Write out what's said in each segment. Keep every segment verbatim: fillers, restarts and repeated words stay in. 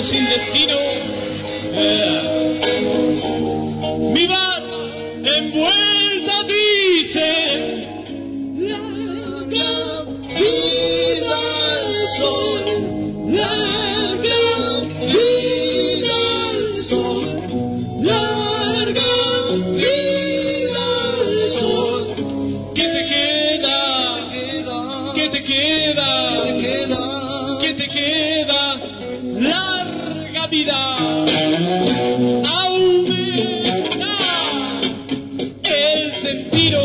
sin destino. Eh. Mi barba envuelta dice: larga vida al sol, larga vida al sol, larga vida al sol. ¿Qué te queda? ¿Qué te queda? ¿Qué te queda? ¿Qué te queda? Larga vida. Aumenta el sentido.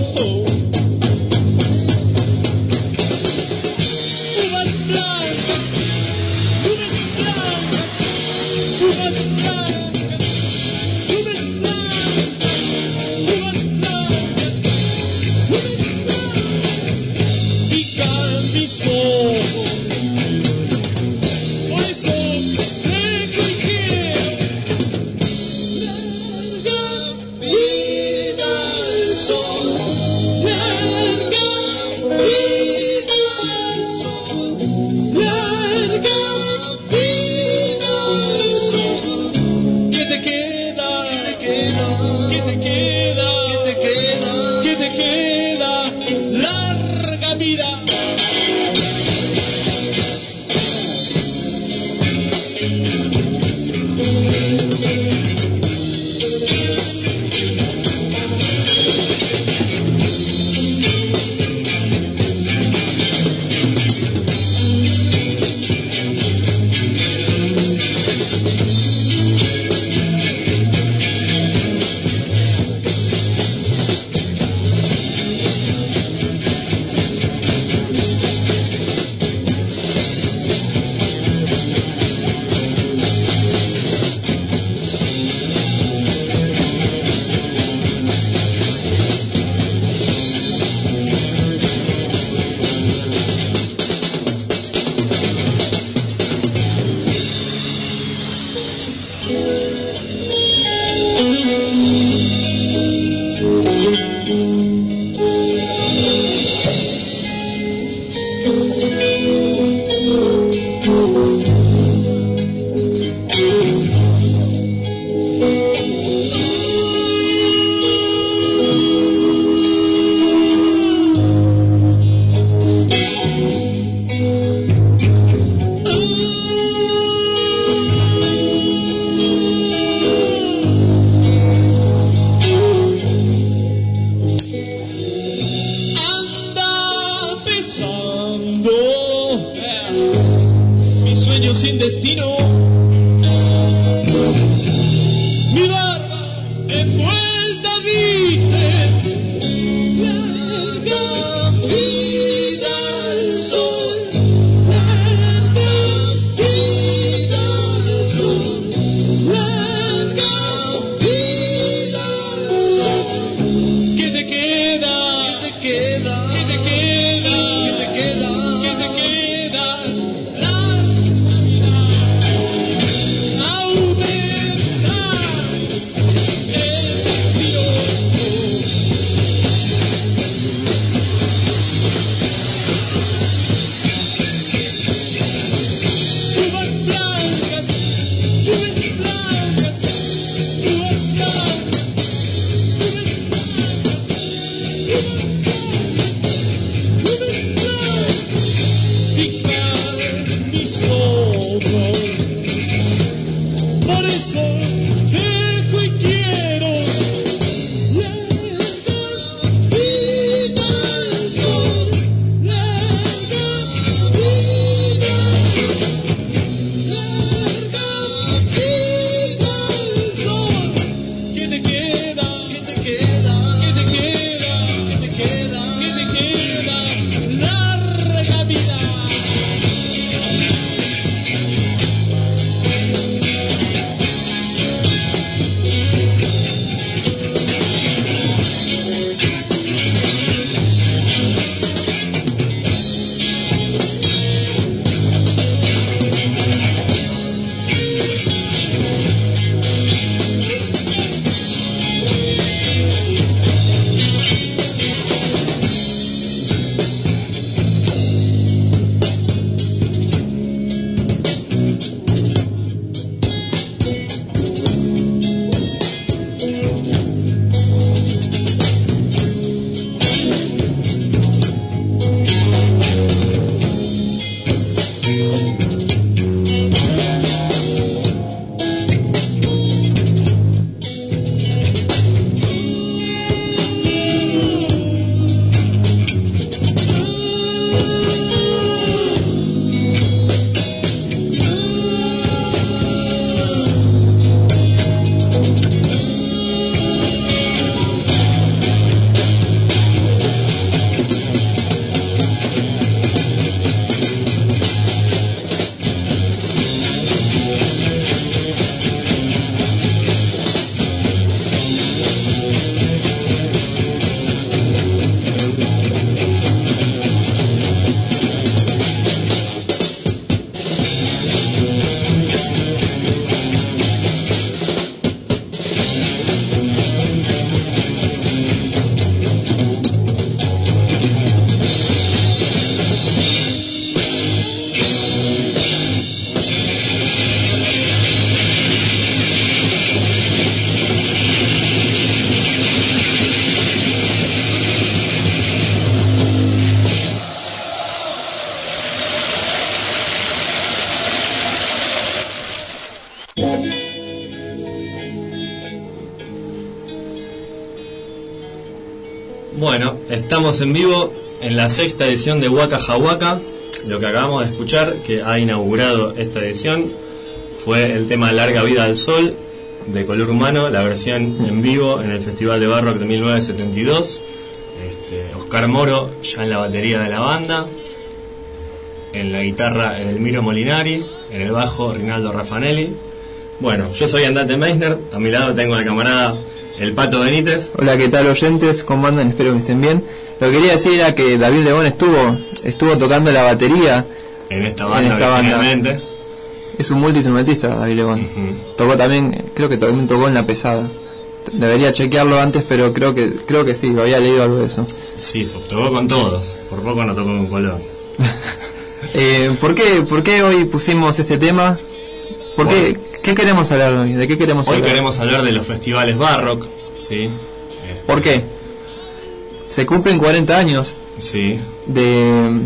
Uvas blancas, uvas blancas, uvas blancas, uvas blancas, uvas blancas, uvas blancas. Pican mis ojos. Por eso dejo y quiero larga vida al sol, larga vida al sol, larga vida al sol. ¿Qué te queda? ¿Qué te queda? ¿Qué te queda? ¿Qué te queda? Larga vida. Sin destino, mi barba envuelta dice: larga vida al sol, larga vida al sol, larga vida al sol. ¿Qué te queda? ¿Qué te queda? ¿Qué te queda? ¿Qué te queda? ¿Qué te queda? Bueno, estamos en vivo en la sexta edición de Waka Jawaka. Lo que acabamos de escuchar, que ha inaugurado esta edición, fue el tema Larga Vida al Sol, de Color Humano, la versión en vivo en el Festival de Barrock de mil novecientos setenta y dos. Este, Oscar Moro ya en la batería de la banda, en la guitarra Edelmiro Molinari, en el bajo Rinaldo Raffanelli. Bueno, yo soy Andate Meissner, a mi lado tengo al camarada El Pato Benítez. Hola, ¿qué tal, oyentes? ¿Cómo andan? Espero que estén bien. Lo que quería decir era que David Lebón estuvo estuvo tocando la batería en esta banda, en esta originalmente. banda. Es un multiinstrumentista, David Lebón. Uh-huh. Tocó también, creo que también tocó en La Pesada. Debería chequearlo antes, pero creo que creo que sí, lo había leído algo de eso. Sí, tocó con todos, por poco no tocó con Colón. eh, ¿por qué, ¿Por qué hoy pusimos este tema? ¿Por bueno, qué, ¿Qué queremos hablar hoy? ¿De qué queremos hoy hablar? Hoy queremos hablar de los festivales Barrock, ¿sí? Este... ¿Por qué? Se cumplen cuarenta años sí. de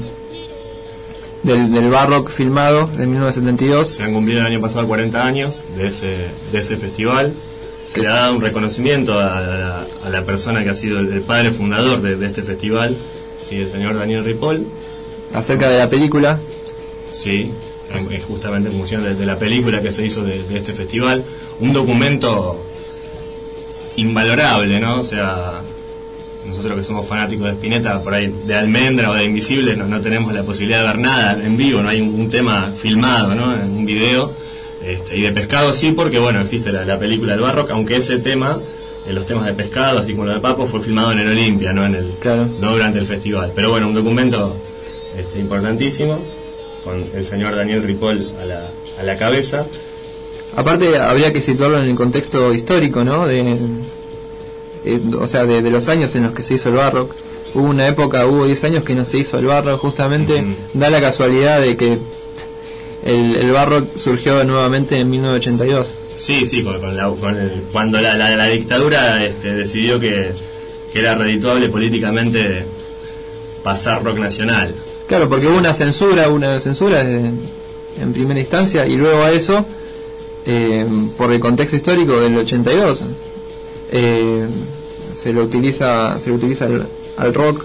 del, del Barrock filmado de mil novecientos setenta y dos. Se han cumplido el año pasado cuarenta años de ese de ese festival. Se sí. le ha dado un reconocimiento a la, a la persona que ha sido el, el padre fundador de, de este festival, sí, el señor Daniel Ripoll. Acerca de la película. Sí, es justamente en función de, de la película que se hizo de, de este festival. Un documento invalorable, ¿no? O sea, nosotros que somos fanáticos de Spinetta, por ahí de Almendra o de Invisible, no, no tenemos la posibilidad de ver nada en vivo, no hay un, un tema filmado, ¿no? En un video. Este, y de Pescado sí, porque bueno, existe la, la película del Barrock, aunque ese tema, de los temas de Pescado, así como lo de Papo, fue filmado en el Olimpia, no en el, claro. no durante el festival. Pero bueno, un documento este, importantísimo, con el señor Daniel Ripoll a la, a la cabeza. Aparte habría que situarlo en el contexto histórico, ¿no? De, eh, o sea, de, de los años en los que se hizo el Barrock. Hubo una época, hubo diez años que no se hizo el Barrock, justamente. Uh-huh. Da la casualidad de que el, el Barrock surgió nuevamente en mil novecientos ochenta y dos. Sí, sí, con, con, la, con el, cuando la, la, la dictadura este, decidió que, que era redituable políticamente pasar rock nacional. Claro, porque sí. hubo una censura, una censura en, en primera instancia, y luego a eso, eh, por el contexto histórico del ochenta y dos, eh, se lo utiliza, se lo utiliza al, al rock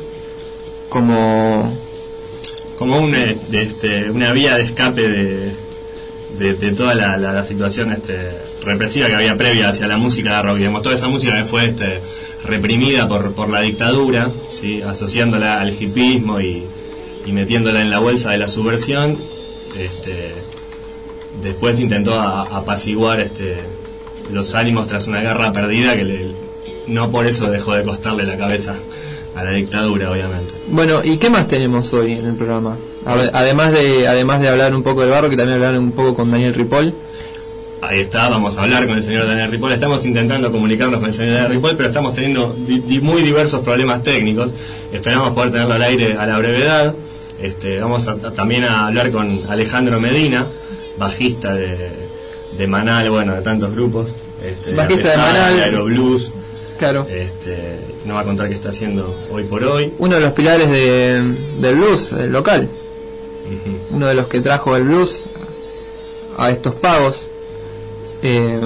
como como una, de este, una vía de escape de, de, de toda la, la, la situación este, represiva que había previa hacia la música de rock. Digamos, toda esa música que fue este, reprimida por, por la dictadura, ¿sí? Asociándola al hipismo y y metiéndola en la bolsa de la subversión, este, después intentó a, apaciguar este, los ánimos tras una guerra perdida que le, no por eso dejó de costarle la cabeza a la dictadura, obviamente. Bueno, ¿y qué más tenemos hoy en el programa? Además de además de hablar un poco del Barrock, que también hablar un poco con Daniel Ripoll. Ahí está, vamos a hablar con el señor Daniel Ripoll. Estamos intentando comunicarnos con el señor Daniel Ripoll, pero estamos teniendo di, di muy diversos problemas técnicos. Esperamos poder tenerlo al aire a la brevedad. Este, vamos a, a, también a hablar con Alejandro Medina, bajista de, de Manal, bueno, de tantos grupos, este, bajista de Manal, Aeroblues. Claro. Este, nos va a contar qué está haciendo hoy por hoy. Uno de los pilares de, del blues, el local. Uh-huh. Uno de los que trajo el blues a estos pagos. Eh,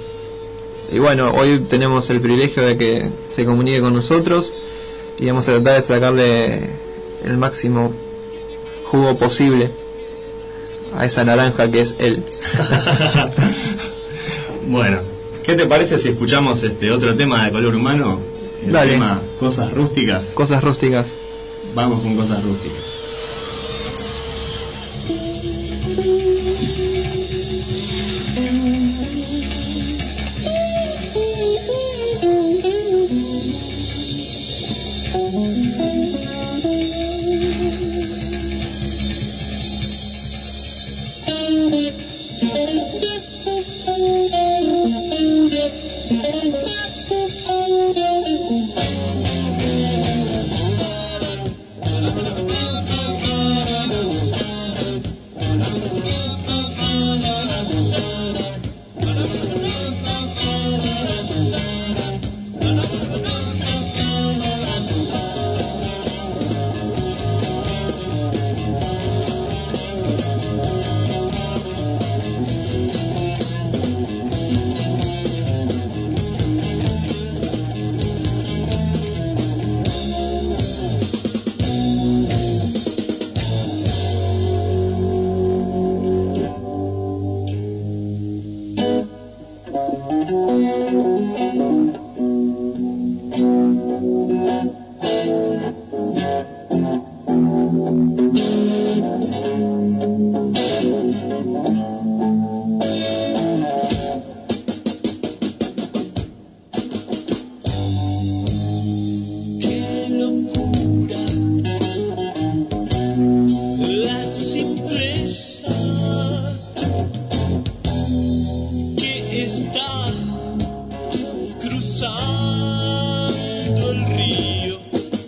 y bueno, hoy tenemos el privilegio de que se comunique con nosotros y vamos a tratar de sacarle el máximo jugo posible a esa naranja que es él. Bueno, ¿qué te parece si escuchamos este otro tema de Color Humano? El Dale. tema Cosas Rústicas. Cosas Rústicas. Vamos con Cosas Rústicas. Thank you. está cruzando el río.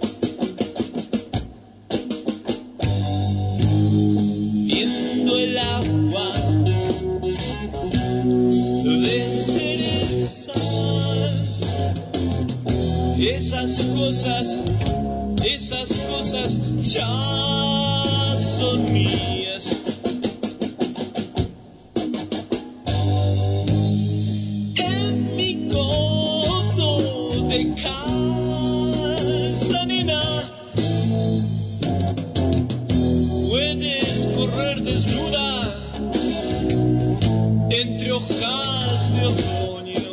Viendo el agua de cerezas, esas cosas, esas cosas ya son mías. En mi coto de casa, nena, puedes correr desnuda entre hojas de otoño.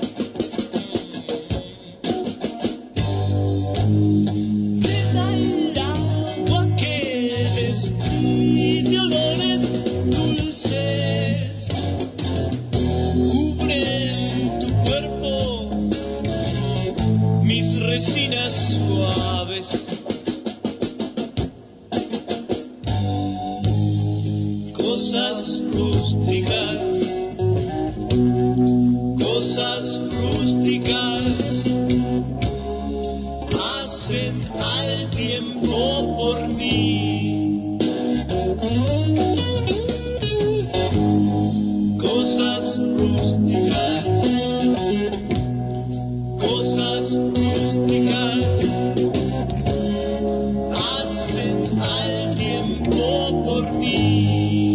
Ven al agua que despide olores dulces, cubren tu cuerpo mis resinas suaves. Cosas rústicas, cosas rústicas, hacen al tiempo por mí. Cosas rústicas, cosas rústicas, hacen al tiempo por mí.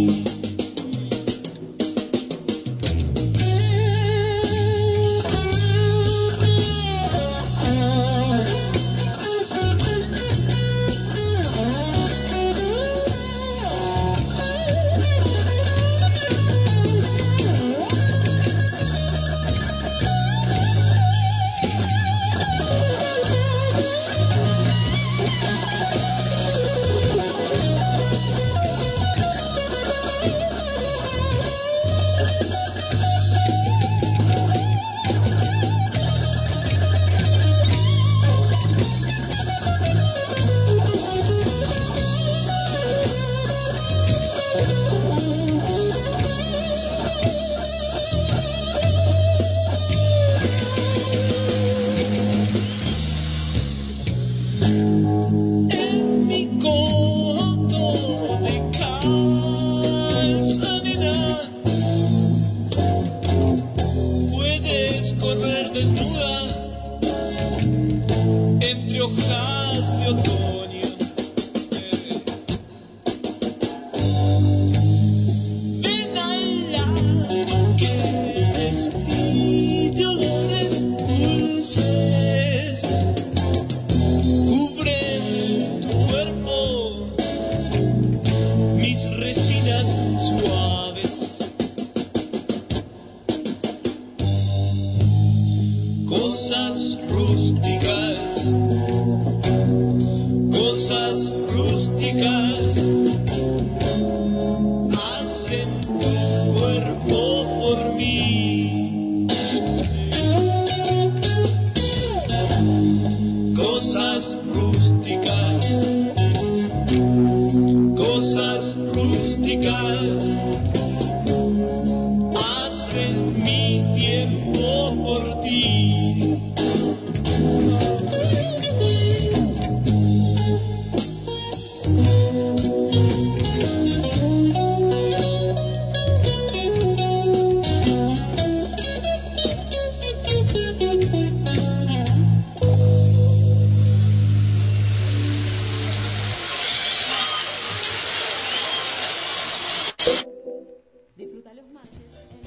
En mi coto de casa, nena, puedes correr desnuda entre hojas de otoño. Ven al agua que despide olores dulces, cubren tu cuerpo mis resinas suaves. Cosas rústicas, cosas rústicas, hacen tu cuerpo por mí. Cosas rústicas, cosas rústicas, hacen mi tiempo por ti. Disfruta los martes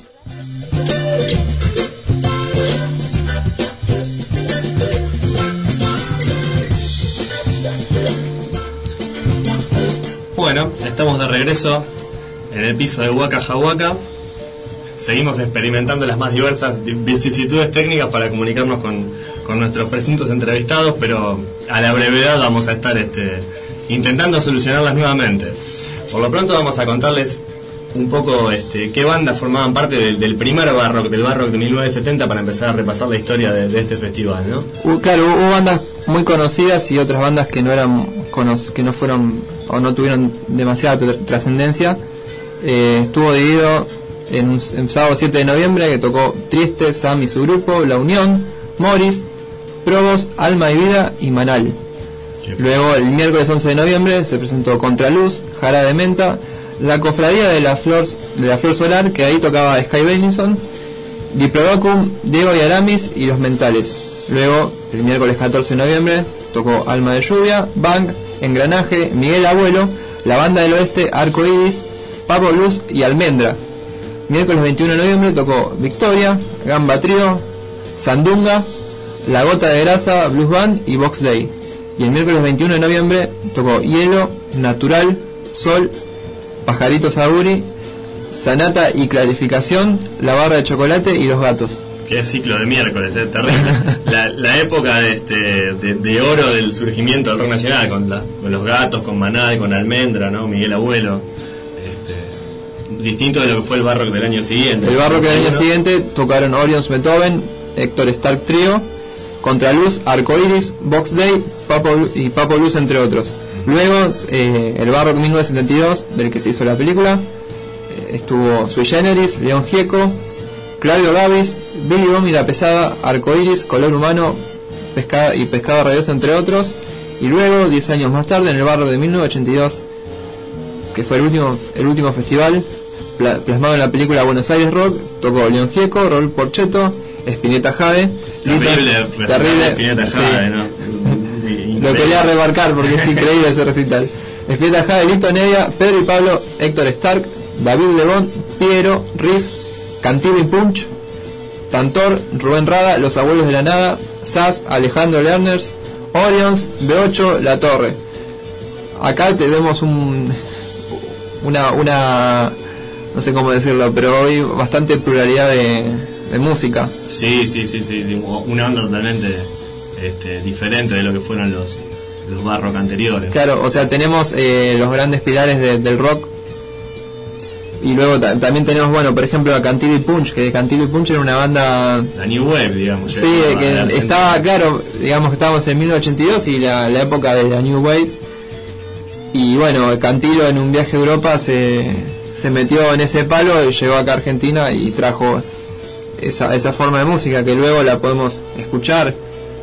Bueno, estamos de regreso en el piso de Waka Jawaka. Seguimos experimentando las más diversas vicisitudes técnicas para comunicarnos con, con nuestros presuntos entrevistados, pero a la brevedad vamos a estar este, intentando solucionarlas nuevamente. Por lo pronto vamos a contarles un poco este, qué bandas formaban parte del, del primer Barrock, del Barrock de mil novecientos setenta, para empezar a repasar la historia de, de este festival, ¿no? Uh, claro, hubo bandas muy conocidas y otras bandas que no eran cono- que no fueron o no tuvieron demasiada tr- trascendencia. Eh, estuvo dividido en un en sábado siete de noviembre, que tocó Trieste, Sam y su grupo, La Unión, Morris, Probos, Alma y Vida y Manal. Luego el miércoles once de noviembre se presentó Contraluz, Jara de Menta, la Cofradía de la Flor, de la Flor Solar, que ahí tocaba Sky Benison, Diplodocum, Diego y Aramis y Los Mentales. Luego el miércoles catorce de noviembre tocó Alma de Lluvia, Bang, Engranaje, Miguel Abuelo, La Banda del Oeste, Arco Iris, Papo Blues y Almendra. Miércoles veintiuno de noviembre tocó Victoria, Gamba Trío, Sandunga, La Gota de Grasa, Blues Band y Box Day. Y el miércoles veintiuno de noviembre tocó Hielo, Natural, Sol, Pajarito Saburi, Sanata y Clarificación, La Barra de Chocolate y Los Gatos. Qué ciclo de miércoles, es terrible. La, la época de, este, de, de oro del surgimiento del rock nacional, con, la, con Los Gatos, con Manal, con Almendra, ¿no? Miguel Abuelo. Este, distinto de lo que fue el Barrock del año siguiente. El Barrock del año siguiente tocaron Orions Beethoven, Héctor Stark Trio, Contraluz, Arcoiris, Box Day, Papo y Papo Luz, entre otros. Luego, eh, el Barrock mil novecientos setenta y dos, del que se hizo la película, eh, estuvo Sui Generis, León Gieco, Claudio Gavis, Billy Bomb y La Pesada, Arcoiris, Color Humano, Pescada y Pescado Radioso, entre otros. Y luego, diez años más tarde, en el Barrock de mil novecientos ochenta y dos, que fue el último el último festival, pla plasmado en la película Buenos Aires Rock, tocó León Gieco, Raúl Porchetto, Spinetta Jade. Terrible, terrible, Spinetta sí. Jade, ¿no? Lo quería remarcar porque es increíble ese recital. Spinetta Jade, Lito Nevia, Pedro y Pablo, Héctor Stark, David Lebón, Piero, Riff, Cantilo y Punch, Tantor, Rubén Rada, Los Abuelos de la Nada, Sass, Alejandro Lerners, Orions, B ocho, La Torre. Acá tenemos un una una no sé cómo decirlo, pero hoy bastante pluralidad de, de música. Sí, sí, sí, sí, una onda totalmente este, diferente de lo que fueron los los Barrock anteriores. Claro, o sea, tenemos eh, los grandes pilares de, del rock. Y luego ta también tenemos, bueno, por ejemplo, a Cantilo y Punch, que Cantilo y Punch era una banda... La New Wave, digamos. Sí, que estaba, claro, digamos que estábamos en mil novecientos ochenta y dos y la, la época de la New Wave. Y bueno, Cantilo en un viaje a Europa se, se metió en ese palo y llegó acá a Argentina y trajo esa, esa forma de música que luego la podemos escuchar.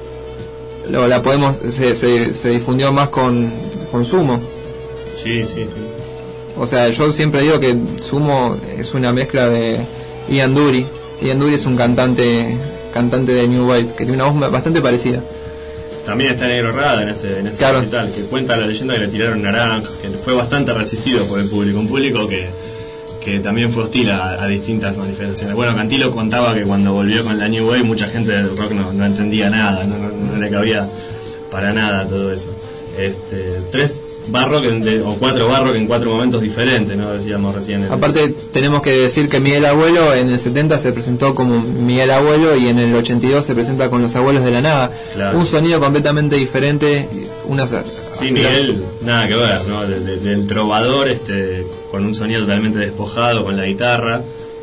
Luego la podemos, se, se, se difundió más con, con Sumo. Sí, sí, sí. O sea, yo siempre digo que Sumo es una mezcla de Ian Dury. Ian Dury es un cantante cantante de New Wave que tiene una voz bastante parecida. También está Negro Rada en ese, en ese claro. recital, que cuenta la leyenda que le tiraron naranja, que fue bastante resistido por el público, un público que, que también fue hostil a, a distintas manifestaciones. Bueno, Cantilo contaba que cuando volvió con la New Wave mucha gente del rock no, no entendía nada, no, no, no le cabía para nada todo eso. Este, tres Barrock en de, o cuatro Barrock en cuatro momentos diferentes, ¿no? Decíamos recién. Aparte ese. Tenemos que decir que Miguel Abuelo en el setenta se presentó como Miguel Abuelo y en el ochenta y dos se presenta con Los Abuelos de la Nada. Claro. Un sonido completamente diferente. Una, sí, Miguel, nada que ver, ¿no? De, de, del trovador, este, con un sonido totalmente despojado, con la guitarra,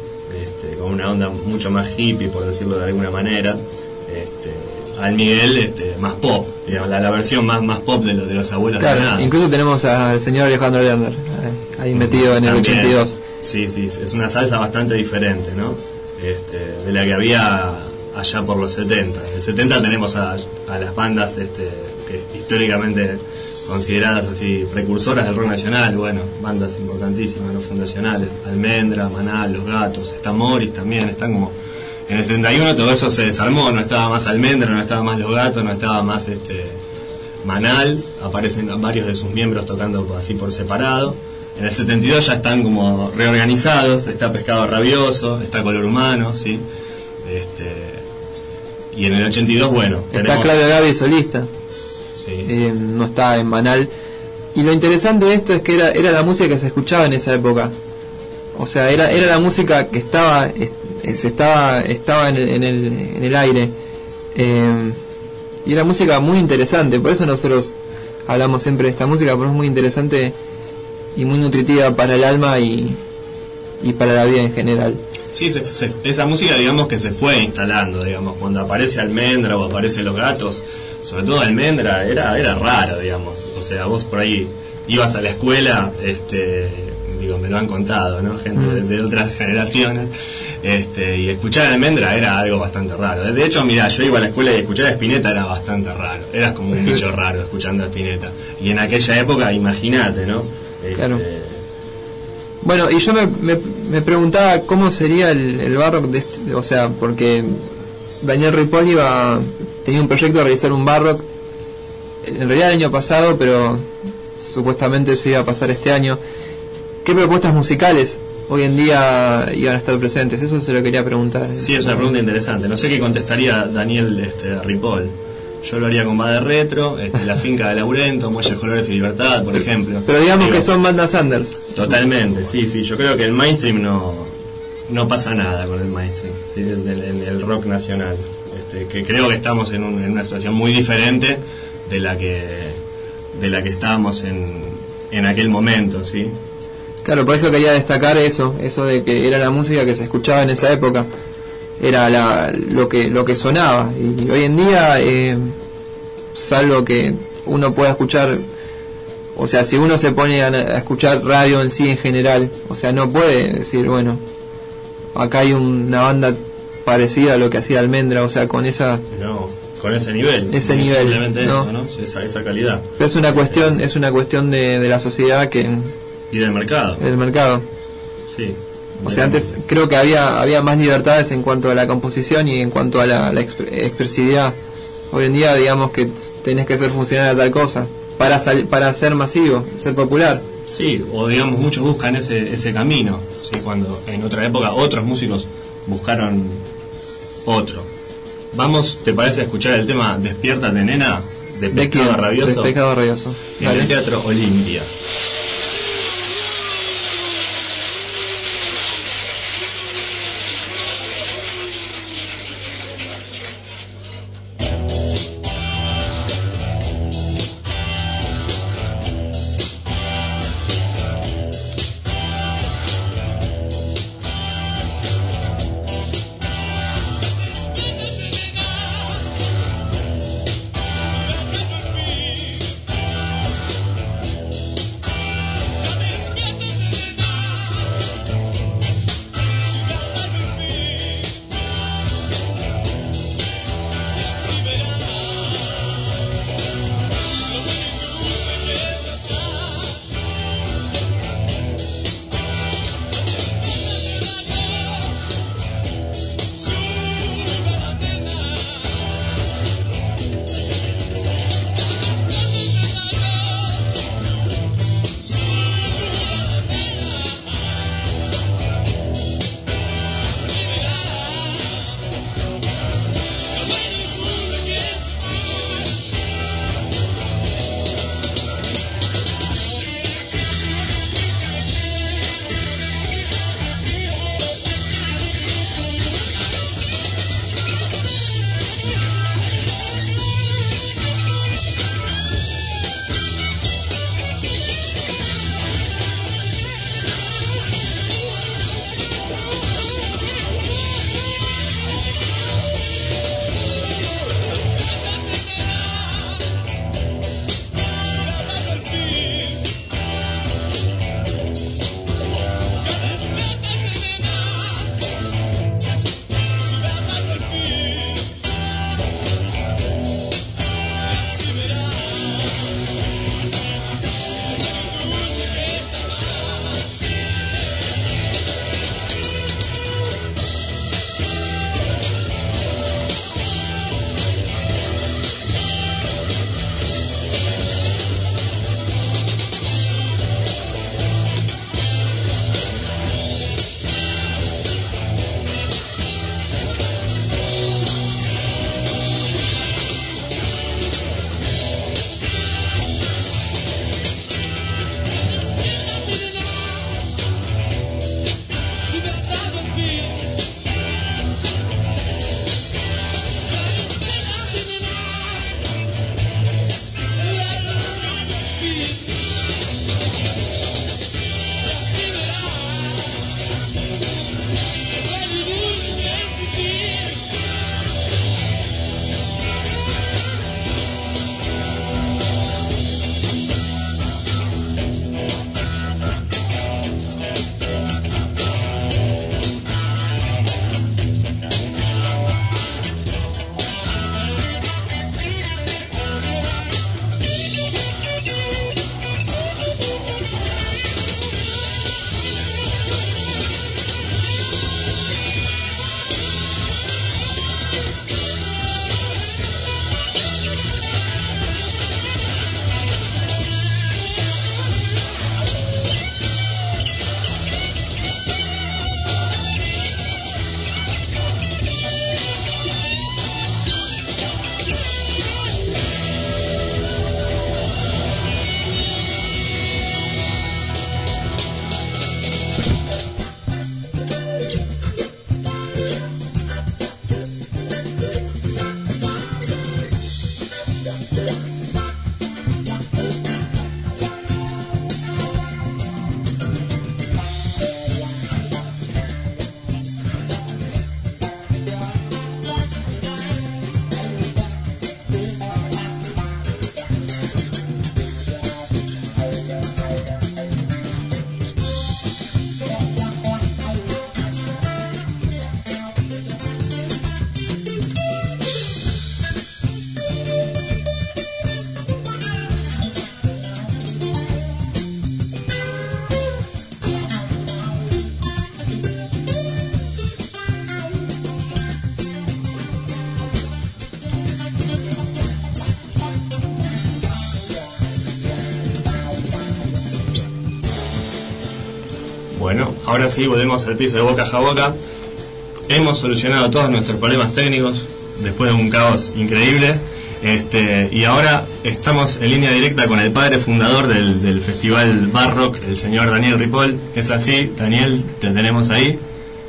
este, con una onda mucho más hippie, por decirlo de alguna manera. Este, al Miguel este, más pop, digamos, la, la versión más más pop de, lo, de Los Abuelos claro, de la Nada. Incluso tenemos al señor Alejandro Lerner ahí metido en el También, ochenta y dos. Sí, sí, es una salsa bastante diferente, ¿no? Este, de la que había allá por los setenta. En el setenta tenemos a, a las bandas este, que históricamente consideradas así precursoras del rock nacional, bueno, bandas importantísimas, ¿no? Fundacionales, Almendra, Manal, Los Gatos, está Morris también, están como... En el setenta y uno todo eso se desarmó, no estaba más Almendra, no estaba más Los Gatos, no estaba más este Manal, aparecen varios de sus miembros tocando así por separado. En el setenta y dos ya están como reorganizados, está Pescado Rabioso, está Color Humano, ¿sí? Este, y en el ochenta y dos, bueno, está tenemos... Claudio Gaby solista, sí. eh, no está en Manal. Y lo interesante de esto es que era, era la música que se escuchaba en esa época. O sea, era, era la música que estaba... se estaba estaba en el, en el, en el aire eh, y era música muy interesante, por eso nosotros hablamos siempre de esta música, porque es muy interesante y muy nutritiva para el alma y, y para la vida en general. Sí, se, se, esa música digamos que se fue instalando, digamos, cuando aparece Almendra o aparece Los Gatos, sobre todo Almendra era, era raro, digamos, o sea, vos por ahí ibas a la escuela, este digo, me lo han contado, ¿no? Gente de, de otras generaciones. Este, y escuchar a Almendra era algo bastante raro. De hecho, mira, yo iba a la escuela y escuchar a Spinetta era bastante raro. Eras como un bicho raro escuchando a Spinetta. Y en aquella época, imagínate, ¿no? Este, claro. Bueno, y yo me, me, me preguntaba cómo sería el, el Barrock de este, o sea, porque Daniel Ripoll iba, tenía un proyecto de realizar un Barrock en realidad el año pasado, pero supuestamente se iba a pasar este año. ¿Qué propuestas musicales hoy en día iban a estar presentes? Eso se lo quería preguntar. Sí, es una pregunta interesante. No sé qué contestaría Daniel este, Ripoll. Yo lo haría con Bade Retro, este, La Finca de Laurento, Muelles, Colores y Libertad, por ejemplo. Pero digamos Digo, que son bandas Sanders. Totalmente, sí, sí. Yo creo que el mainstream no, no pasa nada con el mainstream, ¿sí? el, el, el rock nacional. Este, que creo que estamos en, un, en una situación muy diferente de la que de la que estábamos en, en aquel momento, ¿sí? Claro, por eso quería destacar eso, eso de que era la música que se escuchaba en esa época, era la, lo que lo que sonaba, y hoy en día, eh, salvo que uno pueda escuchar, o sea, si uno se pone a, a escuchar radio en sí en general, o sea, no puede decir, bueno, acá hay una banda parecida a lo que hacía Almendra, o sea, con esa... No, con ese nivel. Ese es nivel, simplemente ¿no? eso, ¿no? Esa, esa calidad. Pero es una cuestión, es una cuestión de, de la sociedad que... Y del mercado. del mercado. Sí. O sea, antes creo que había había más libertades en cuanto a la composición y en cuanto a la, la exp- expresividad. Hoy en día, digamos que tenés que ser funcional a tal cosa para sal- para ser masivo, ser popular. Sí, o digamos, muchos buscan ese ese camino, ¿sí? Cuando en otra época otros músicos buscaron otro. Vamos, ¿te parece escuchar el tema Despiértate, nena? De Pescado quién? Rabioso. De Pescado Rabioso. En Dale. el Teatro Olimpia. Despiértate, nena, Bueno, ahora sí, volvemos al piso de Waka Jawaka. Hemos solucionado todos nuestros problemas técnicos después de un caos increíble. Este, y ahora estamos en línea directa con el padre fundador del, del festival Barrock, el señor Daniel Ripoll. ¿Es así? Daniel, te tenemos ahí.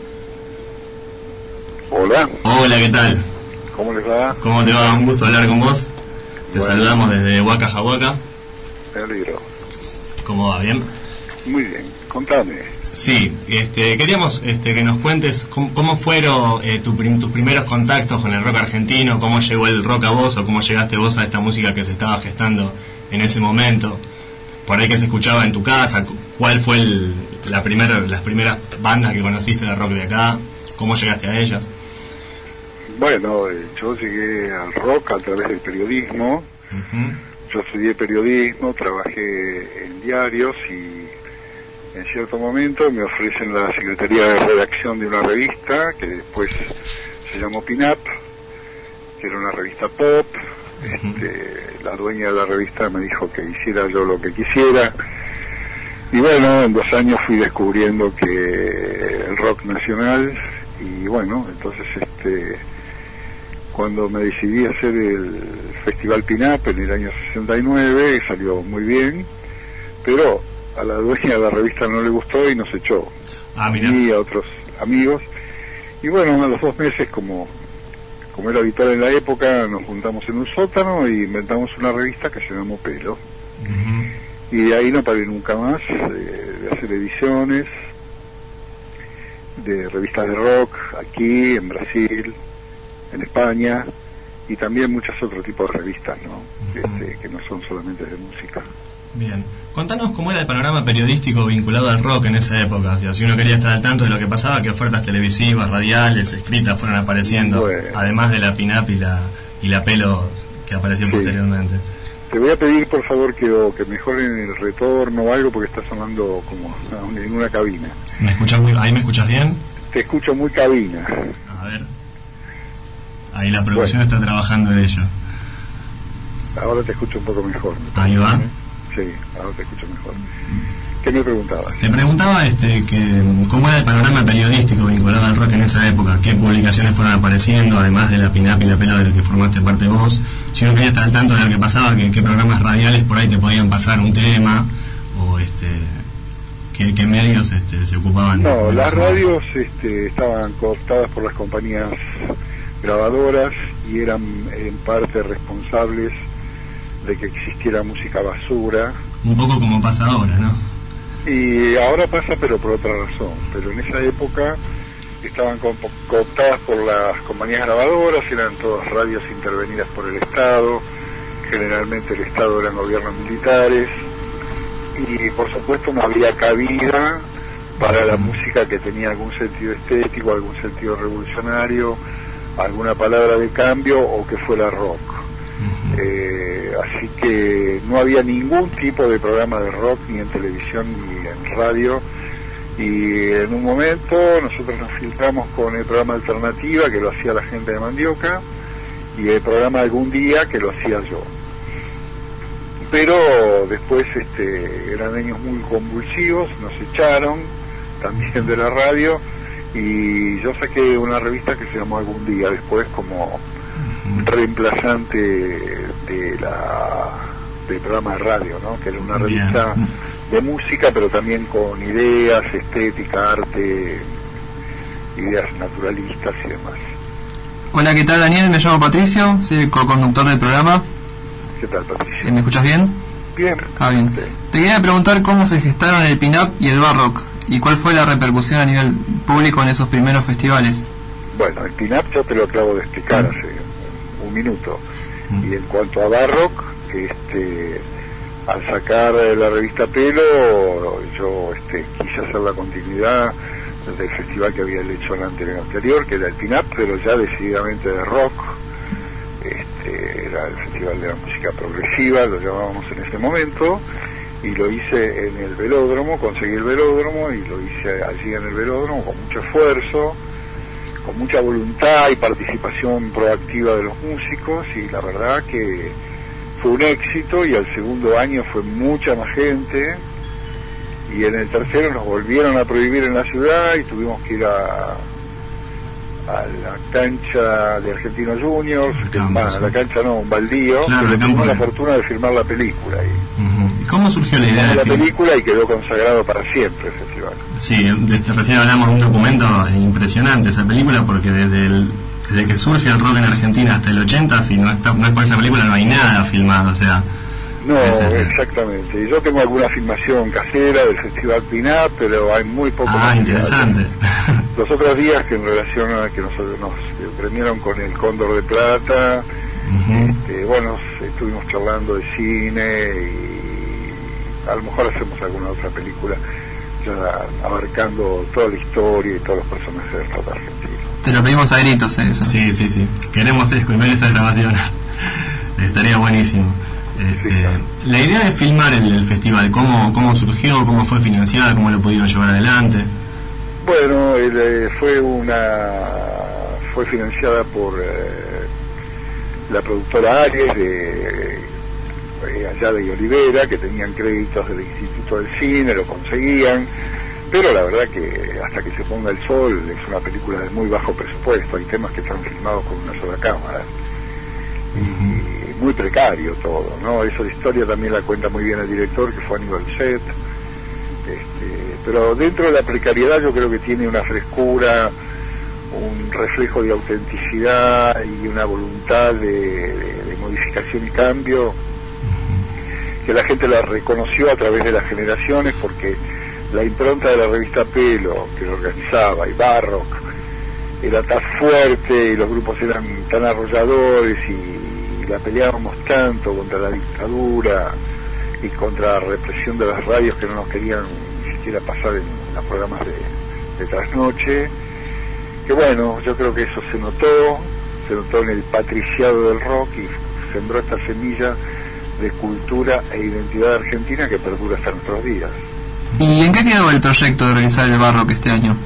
Hola. Hola, ¿qué tal? ¿Cómo les va? ¿Cómo te va? Un gusto hablar con vos. Te Bueno. saludamos desde Waka Jawaka. Me alegro. ¿Cómo va? ¿Bien? Muy bien. Contame. Sí, este, queríamos este, que nos cuentes cómo, cómo fueron eh, tu prim- tus primeros contactos con el rock argentino, cómo llegó el rock a vos o cómo llegaste vos a esta música que se estaba gestando en ese momento, por ahí que se escuchaba en tu casa, cu- cuál fue el, la primera, las primeras bandas que conociste de rock de acá, cómo llegaste a ellas. Bueno, eh, yo llegué al rock a través del periodismo. Ujú. Yo estudié periodismo, trabajé en diarios y en cierto momento me ofrecen la secretaría de redacción de una revista que después se llamó Pin-Up, que era una revista pop. Este, la dueña de la revista me dijo que hiciera yo lo que quisiera. Y bueno, en dos años fui descubriendo que el rock nacional, y bueno, entonces este cuando me decidí a hacer el Festival Pin-Up en el año sesenta y nueve, salió muy bien, pero a la dueña de la revista no le gustó y nos echó. Ah, mira. Y a otros amigos. Y bueno, a los dos meses, como como era habitual en la época, nos juntamos en un sótano y inventamos una revista que se llamó Pelo. Ujú. Y de ahí no paré nunca más eh, de hacer ediciones de revistas de rock aquí, en Brasil, en España, y también muchos otros tipos de revistas, ¿no? Este, que no son solamente de música. Bien. Contanos cómo era el panorama periodístico vinculado al rock en esa época. O sea, si uno quería estar al tanto de lo que pasaba, qué ofertas televisivas, radiales, escritas fueron apareciendo, Bueno. además de la Pin-Up y la, y la Pelo que apareció Sí. posteriormente. Te voy a pedir, por favor, que, o que mejoren el retorno o algo, porque está sonando como en una cabina. ¿Me escuchas muy, ¿Ahí me escuchas bien? Te escucho muy cabina. A ver. Ahí la producción está trabajando en ello. Ahora te escucho un poco mejor. Ahí va. Sí, ahora te escucho mejor. ¿Qué me preguntabas? Te preguntaba este que cómo era el panorama periodístico vinculado al rock en esa época, qué publicaciones fueron apareciendo, además de la Pin-Up y la Pelo de lo que formaste parte vos. Si uno quería estar al tanto de lo que pasaba, que, qué programas radiales por ahí te podían pasar un tema, o este qué, qué medios este, se ocupaban. No, de las eso. radios este, estaban cooptadas por las compañías grabadoras y eran en parte responsables de que existiera música basura. Un poco como pasa ahora, ¿no? Y ahora pasa, pero por otra razón. Pero en esa época estaban co- cooptadas por las compañías grabadoras, eran todas radios intervenidas por el Estado, generalmente el Estado eran gobiernos militares, y por supuesto no había cabida para la música que tenía algún sentido estético, algún sentido revolucionario, alguna palabra de cambio o que fuera rock. Eh, así que no había ningún tipo de programa de rock ni en televisión ni en radio Y en un momento nosotros nos filtramos con el programa Alternativa, que lo hacía la gente de Mandioca, y el programa Algún Día, que lo hacía yo. Pero después este, eran años muy convulsivos, nos echaron también de la radio, y yo saqué una revista que se llamó Algún Día después como reemplazante de la del programa de radio, ¿no? Que era una revista Bien. de música, pero también con ideas, estética, arte, ideas naturalistas y demás. Hola, ¿qué tal, Daniel? Me llamo Patricio, soy el co-conductor del programa. ¿Qué tal, Patricio? ¿Me escuchas bien? Bien. Ah, bien. Sí. Te quería preguntar cómo se gestaron el pin-up y el barrock, y cuál fue la repercusión a nivel público en esos primeros festivales. Bueno, el pin-up yo te lo acabo de explicar mm. hace un minuto. Mm. Y en cuanto a barrock, este, al sacar la revista Pelo, yo este, quise hacer la continuidad del festival que había hecho el anterior, anterior que era el pin-up, pero ya decididamente de rock. Este, era el festival de la música progresiva, lo llamábamos en ese momento, y lo hice en el velódromo, conseguí el velódromo y lo hice allí en el velódromo con mucho esfuerzo, con mucha voluntad y participación proactiva de los músicos, y la verdad que fue un éxito, y al segundo año fue mucha más gente, y en el tercero nos volvieron a prohibir en la ciudad y tuvimos que ir a a la cancha de Argentinos Juniors, que, bueno, a la cancha no, un baldío, claro, que le tuvimos la fortuna de filmar la película ahí. Uh-huh. ¿Cómo surgió la idea de la film? película y quedó consagrado para siempre el festival? Sí, desde recién hablamos de un documento impresionante esa película, porque desde el desde que surge el rock en Argentina hasta el ochenta, si no, está, no es por esa película no hay nada filmado, o sea... No, exactamente. Y yo tengo alguna filmación casera del Festival Pin-up, pero hay muy poco. Ah, interesante. Los otros días, que en relación a que nosotros nos premiaron con el Cóndor de Plata, uh-huh. este, bueno, estuvimos charlando de cine y a lo mejor hacemos alguna otra película ya abarcando toda la historia y todos los personajes del rock argentino. Te lo pedimos a gritos, ¿eh? Eso. Sí, sí, sí. Queremos escuchar esa grabación. Estaría buenísimo. Este, sí, claro. La idea de filmar el, el festival, ¿cómo, ¿cómo surgió? ¿Cómo fue financiada? ¿Cómo lo pudieron llevar adelante? Bueno, el, eh, fue una fue financiada por eh, la productora Aries de eh, allá de Olivera, que tenían créditos del Instituto del Cine, lo conseguían, pero la verdad que Hasta que se ponga el sol es una película de muy bajo presupuesto, hay temas que están filmados con una sola cámara. Uh-huh. Y muy precario todo, ¿no? Esa historia también la cuenta muy bien el director, que fue Aníbal Set, este, pero dentro de la precariedad yo creo que tiene una frescura, un reflejo de autenticidad y una voluntad de, de, de modificación y cambio, que la gente la reconoció a través de las generaciones, porque la impronta de la revista Pelo, que lo organizaba, y Barrock, era tan fuerte y los grupos eran tan arrolladores y la peleábamos tanto contra la dictadura y contra la represión de las radios que no nos querían ni siquiera pasar en los programas de, de trasnoche, que bueno, yo creo que eso se notó, se notó en el patriciado del rock y sembró esta semilla de cultura e identidad argentina que perdura hasta nuestros días. ¿Y en qué quedó el proyecto de realizar el Barrock este año?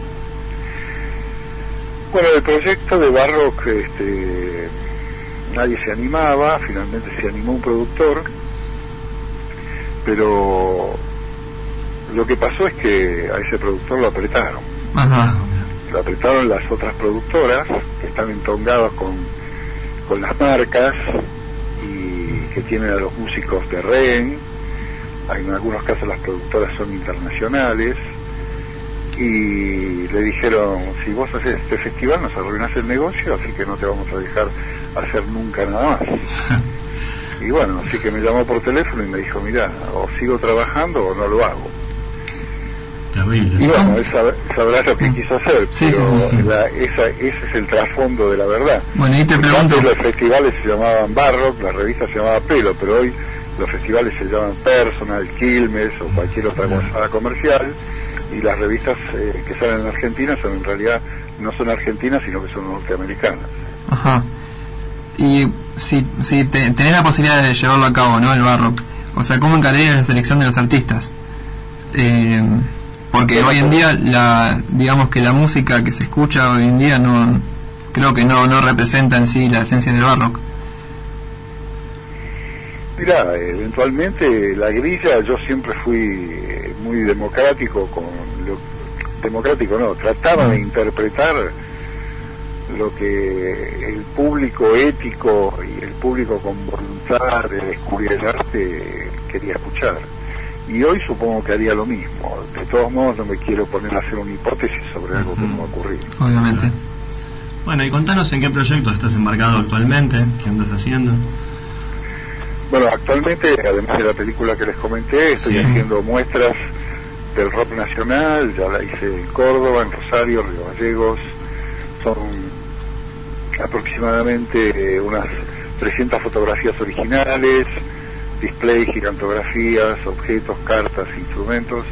Bueno, el proyecto de Barrock, este, nadie se animaba, finalmente se animó un productor, pero lo que pasó es que a ese productor lo apretaron. Ajá. Lo apretaron las otras productoras, que están entongadas con, con las marcas y que tienen a los músicos de rehén. En algunos casos las productoras son internacionales, y le dijeron: si vos haces este festival nos arruinás el negocio, así que no te vamos a dejar hacer nunca nada más. Y bueno, así que me llamó por teléfono y me dijo: mirá, o sigo trabajando o no lo hago. Terrible. Y bueno, él sab sabrá lo que quiso hacer, sí, pero sí, sí. La, esa, ese es el trasfondo de la verdad. Bueno, y te Porque pregunto... antes los festivales se llamaban Barrock, la revista se llamaba Pelo, pero hoy los festivales se llaman Personal, Quilmes o cualquier otra cosa comercial, y las revistas eh, que salen en Argentina son en realidad, no son argentinas, sino que son norteamericanas. Ajá. Y si, si te, tenés la posibilidad de llevarlo a cabo, ¿no? El Barrock, o sea, ¿cómo encargarías la selección de los artistas? Eh, porque hoy en día la digamos que la música que se escucha hoy en día no creo que no no representa en sí la esencia del barroco. Mirá, eventualmente la grilla, yo siempre fui muy democrático con lo, democrático no, trataba de interpretar lo que el público ético y el público con voluntad de descubrir el arte quería escuchar. Y hoy supongo que haría lo mismo. De todos modos no me quiero poner a hacer una hipótesis sobre algo que no va a ocurrir. Obviamente. Bueno, y contanos en qué proyecto estás embarcado actualmente, qué andas haciendo. Bueno, actualmente, además de la película que les comenté, estoy Sí. haciendo muestras del rock nacional, ya la hice en Córdoba, en Rosario, Río Gallegos, son aproximadamente unas trescientas fotografías originales, displays, gigantografías, objetos, cartas, instrumentos,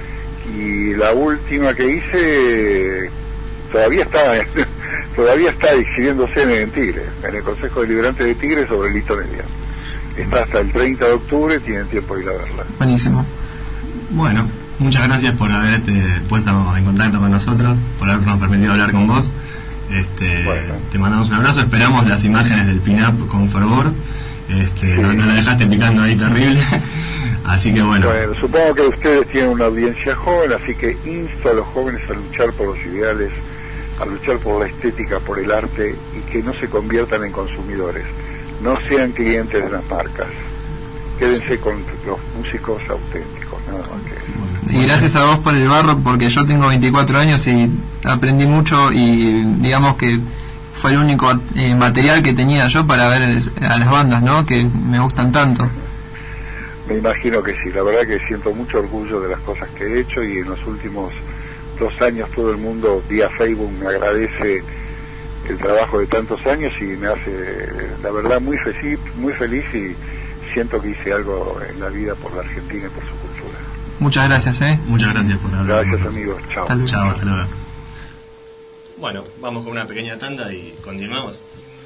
y la última que hice todavía está todavía está exhibiéndose en Tigre, en el Consejo Deliberante de Tigre sobre el Lito Nevia. Está hasta el treinta de octubre, tienen tiempo de ir a verla. Buenísimo. Bueno, muchas gracias por haberte puesto en contacto con nosotros, por habernos permitido hablar con vos. Este, Bueno. Te mandamos un abrazo, esperamos las imágenes del pin-up con fervor. Este, Sí. no, no la dejaste picando ahí terrible. Así que bueno. Bueno, supongo que ustedes tienen una audiencia joven, así que insto a los jóvenes a luchar por los ideales, a luchar por la estética, por el arte, y que no se conviertan en consumidores. No sean clientes de las marcas. Quédense con los músicos auténticos, nada más que eso. Y gracias a vos por el barrock, porque yo tengo veinticuatro años y aprendí mucho, y digamos que fue el único eh, material que tenía yo para ver el, a las bandas, ¿no? Que me gustan tanto. Me imagino que sí, la verdad que siento mucho orgullo de las cosas que he hecho, y en los últimos dos años todo el mundo vía Facebook me agradece el trabajo de tantos años y me hace, la verdad, muy feliz, muy feliz, y siento que hice algo en la vida por la Argentina y por su cultura. Muchas gracias, ¿eh? Muchas gracias por hablar. Gracias, con nosotros. amigos. Chao. Hasta luego. Chao, hasta luego. Bueno, vamos con una pequeña tanda y continuamos.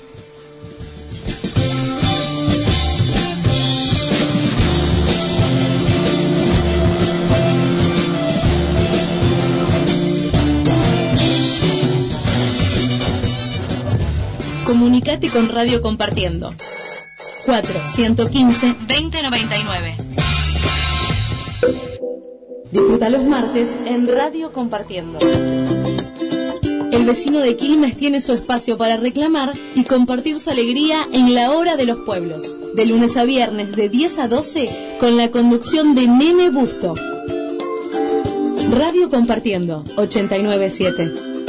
Comunicate con Radio Compartiendo. cuatro uno cinco, veinte noventa y nueve. Disfruta los martes en Radio Compartiendo. El vecino de Quilmes tiene su espacio para reclamar y compartir su alegría en la hora de los pueblos. De lunes a viernes de diez a doce con la conducción de Nene Busto. Radio Compartiendo ochenta y nueve punto siete.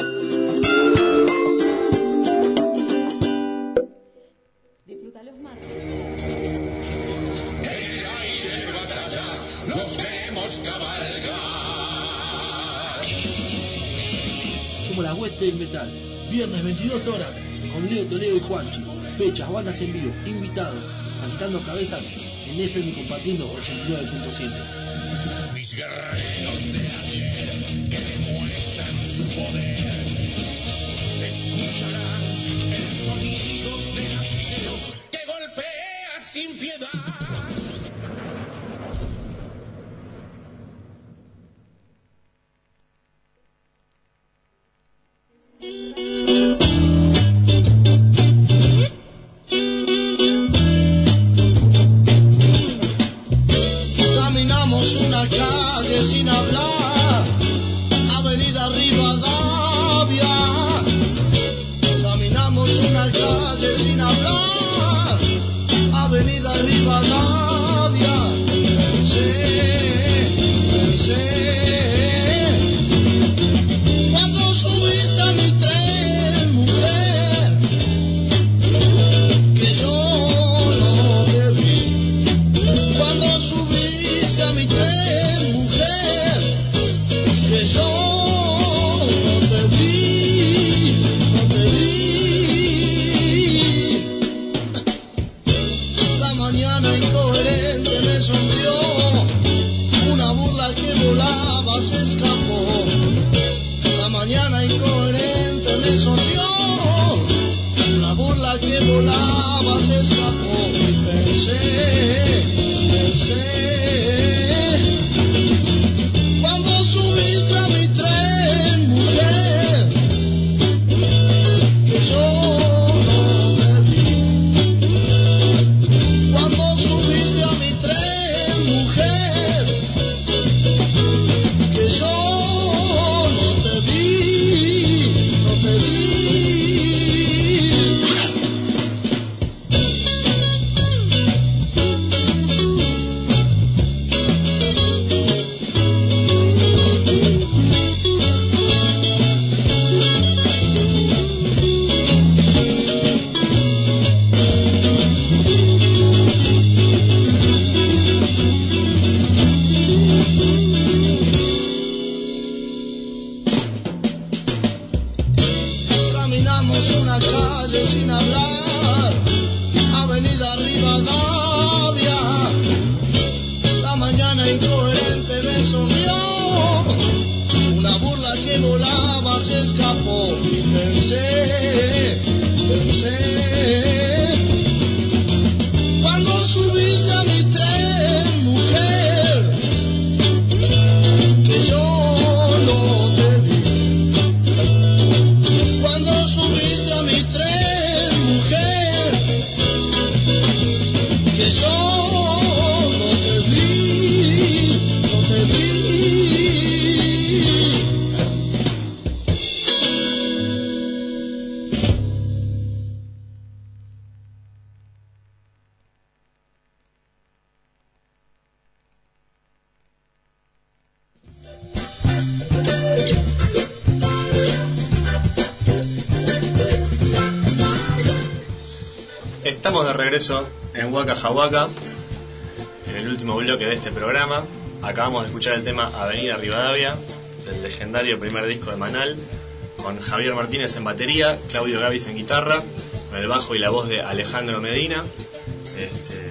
Disfruta los martes. Somos la Hueste del Metal. Viernes veintidós horas con Leo Toledo y Juanchi. Fechas, bandas en vivo, invitados, agitando cabezas en F M Compartiendo ochenta y nueve punto siete. Mis guerreros de ayer que demuestran su poder escucharán el sonido del acero que golpea sin piedad. Caminamos una calle sin hablar, Avenida Rivadavia. Caminamos una calle sin hablar, Avenida Rivadavia. Pensé, pensé, cuando subiste a mi tren, mujer, que yo no te vi. Cuando subiste a mi tren, mujer, que yo no te vi, no te vi. La mañana incoherente me sonrió, una burla que volaba se escapó. La mañana incoherente me sonrió, una burla que volaba se escapó. Y pensé, pensé, cuando subiste meses sin hablar. Avenida Rivadavia, la mañana incoherente me sonrió. Una burla que volaba se escapó y pensé, pensé. Cuando subiste a mi tren, mujer, que yo no te vi. Cuando subiste a mi tren, mujer, que yo no te vi, no te vi. Estamos de regreso en Waka Jawaka, en el último bloque de este programa. Acabamos de escuchar el tema Avenida Rivadavia, del legendario primer disco de Manal, con Javier Martínez en batería, Claudio Gavis en guitarra, con el bajo y la voz de Alejandro Medina. Este,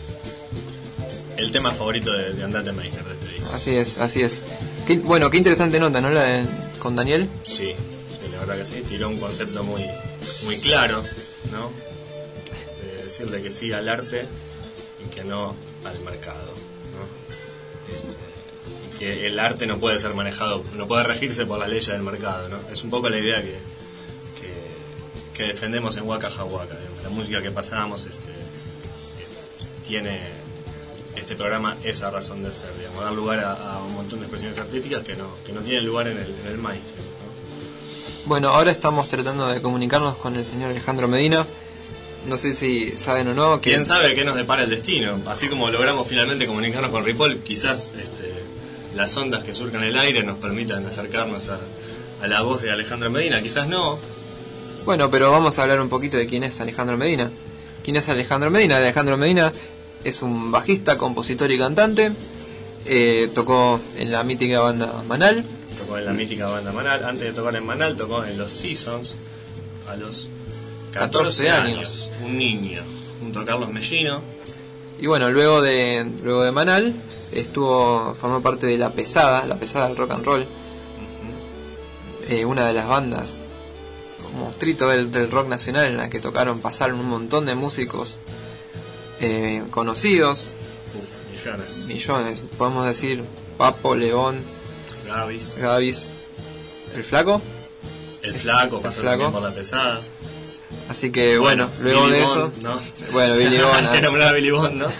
el tema favorito de, de Andate Meisner de este disco. Así es, así es. Qué, bueno, qué interesante nota, ¿no? La de, con Daniel. Sí, sí, la verdad que sí. Tiró un concepto muy, muy claro, ¿no? De decirle que sí al arte y que no al mercado, ¿no? Este, y que el arte no puede ser manejado, no puede regirse por las leyes del mercado, ¿no? Es un poco la idea que, que, que defendemos en Waka Jawaka. La música que pasamos este, este, tiene este programa esa razón de ser, digamos, dar lugar a, a un montón de expresiones artísticas que no, que no tienen lugar en el, en el mainstream, ¿no? Bueno, ahora estamos tratando de comunicarnos con el señor Alejandro Medina. No sé si saben o no. Que... ¿Quién sabe qué nos depara el destino? Así como logramos finalmente comunicarnos con Ripoll, quizás este, las ondas que surcan el aire nos permitan acercarnos a, a la voz de Alejandro Medina, quizás no. Bueno, pero vamos a hablar un poquito de quién es Alejandro Medina. ¿Quién es Alejandro Medina? Alejandro Medina es un bajista, compositor y cantante. Eh, tocó en la mítica banda Manal. Tocó en la mítica banda Manal. Antes de tocar en Manal, tocó en los Seasons a los catorce años. Un niño, junto a Carlos Mellino. Y bueno, luego de luego de Manal, estuvo formó parte de La Pesada, La Pesada del Rock and Roll. Uh-huh. Eh, una de las bandas monstruito del, del rock nacional en la que tocaron, pasaron un montón de músicos eh, conocidos. Uf, millones. Millones, podemos decir Papo, León, Gavis, Gavis, El Flaco. El Flaco, pasó también por La Pesada. Así que bueno, bueno luego Billy de Bond, eso, ¿no? Bueno, Billy Bond, hay que nombrar a Billy Bond, ¿no?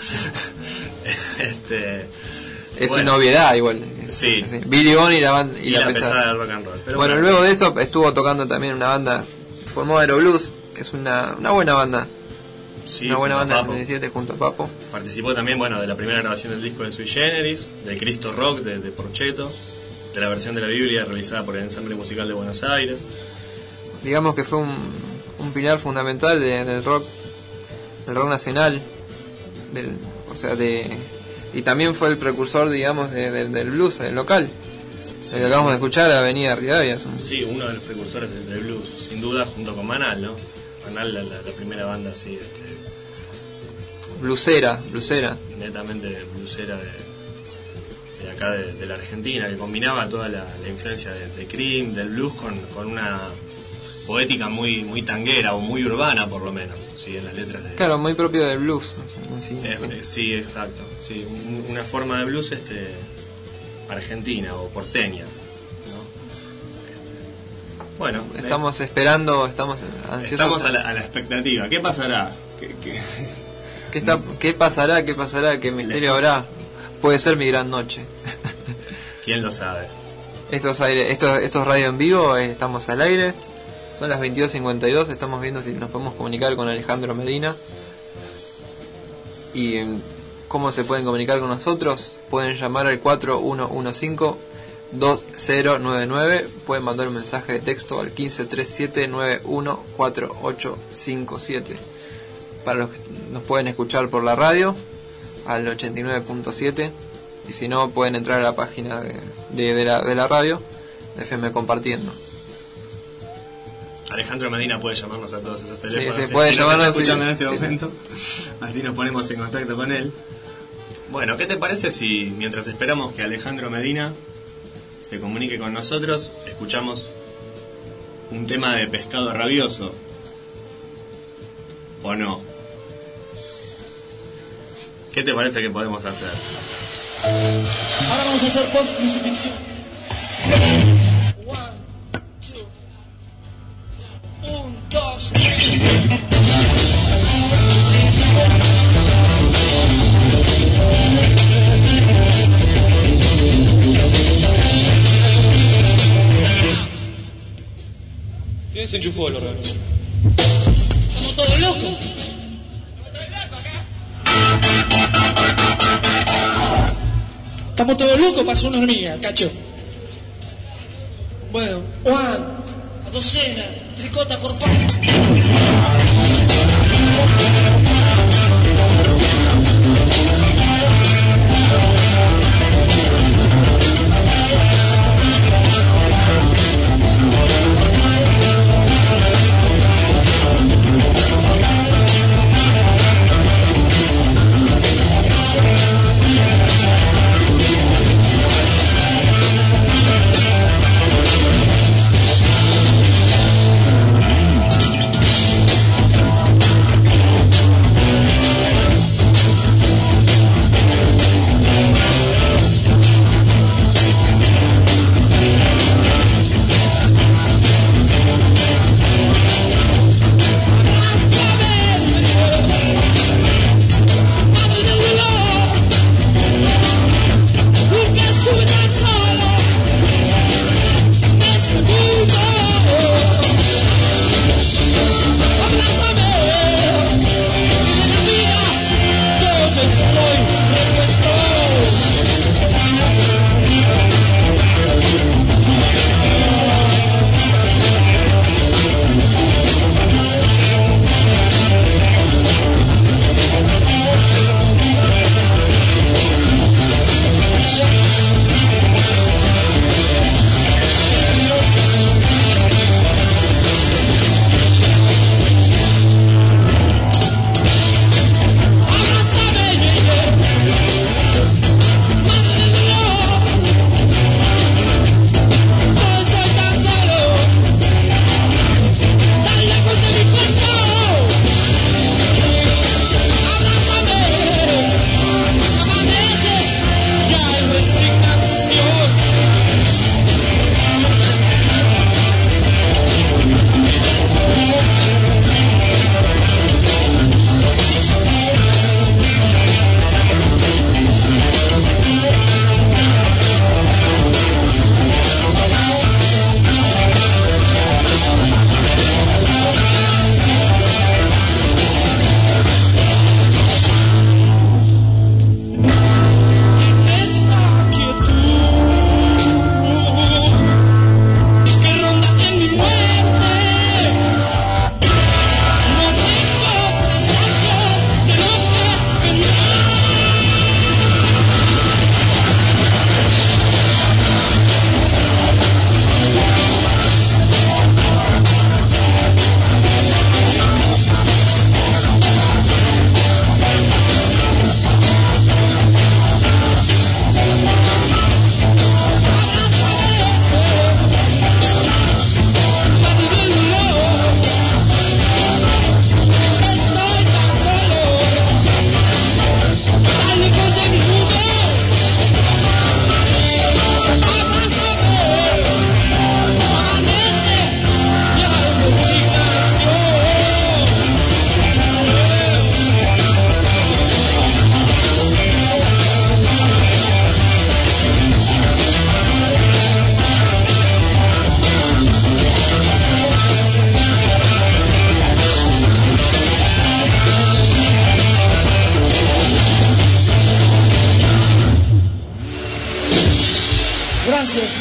este, es bueno. una obviedad igual. Sí. sí. Billy Bond y la banda y, y la, la pesada. pesada del rock and roll. Pero bueno, bueno, luego de eso estuvo tocando también una banda, formó Aeroblues, que es una, una buena banda. Sí, una buena banda de setenta y siete junto a Papo. Participó también, bueno, de la primera grabación del disco de Sui Generis, de Cristo Rock de, de Porcheto, de la versión de la Biblia realizada por el Ensamble Musical de Buenos Aires. Digamos que fue un, un pilar fundamental de, del rock, del rock nacional, del, o sea, de y también fue el precursor, digamos, de, de, del blues, del local. Sí, el que acabamos de escuchar, Avenida Rivadavia. Sí, uno de los precursores del, del blues, sin duda, junto con Manal, ¿no? Manal, la, la, la primera banda así, este, blusera, blusera. Netamente blusera de, de acá de, de la Argentina, que combinaba toda la, la influencia de, de Cream, del blues, con, con una poética muy muy tanguera o muy urbana, por lo menos, sí, en las letras de... Claro, muy propio del blues. Sí, eh, eh, sí exacto. Sí, un, una forma de blues este argentina o porteña, ¿no? Este, bueno, estamos eh, esperando, estamos ansiosos. Estamos a la, a la expectativa. ¿Qué pasará? ¿Qué, qué... ¿Qué, está, ¿Qué pasará? ¿Qué pasará? ¿Qué misterio habrá? Puede ser mi gran noche. ¿Quién lo sabe? Estos aire, estos, estos radio en vivo, eh, estamos al aire. Son las veintidós cincuenta y dos, estamos viendo si nos podemos comunicar con Alejandro Medina. Y ¿cómo se pueden comunicar con nosotros? Pueden llamar al cuatro uno uno cinco dos cero nueve nueve, pueden mandar un mensaje de texto al quince treinta y siete noventa y uno cuarenta y ocho cincuenta y siete. Para los que nos pueden escuchar por la radio, al ochenta y nueve punto siete, y si no, pueden entrar a la página de, de, de, la, de la radio, de F M Compartiendo. Alejandro Medina puede llamarnos a todos esos teléfonos. Sí, se puede si nos llamarnos, está escuchando sí. en este momento. Así nos ponemos en contacto con él. Bueno, ¿qué te parece si mientras esperamos que Alejandro Medina se comunique con nosotros, escuchamos un tema de Pescado Rabioso? ¿O no? ¿Qué te parece que podemos hacer? Ahora vamos a hacer post crucifixión. One, two. Un, dos, tres. ¿Quién se enchufó el órgano? Estamos todos locos. Estamos todos locos, pasó una hormiga, cacho. Bueno, Juan, a docena, tricota, por favor. Gracias.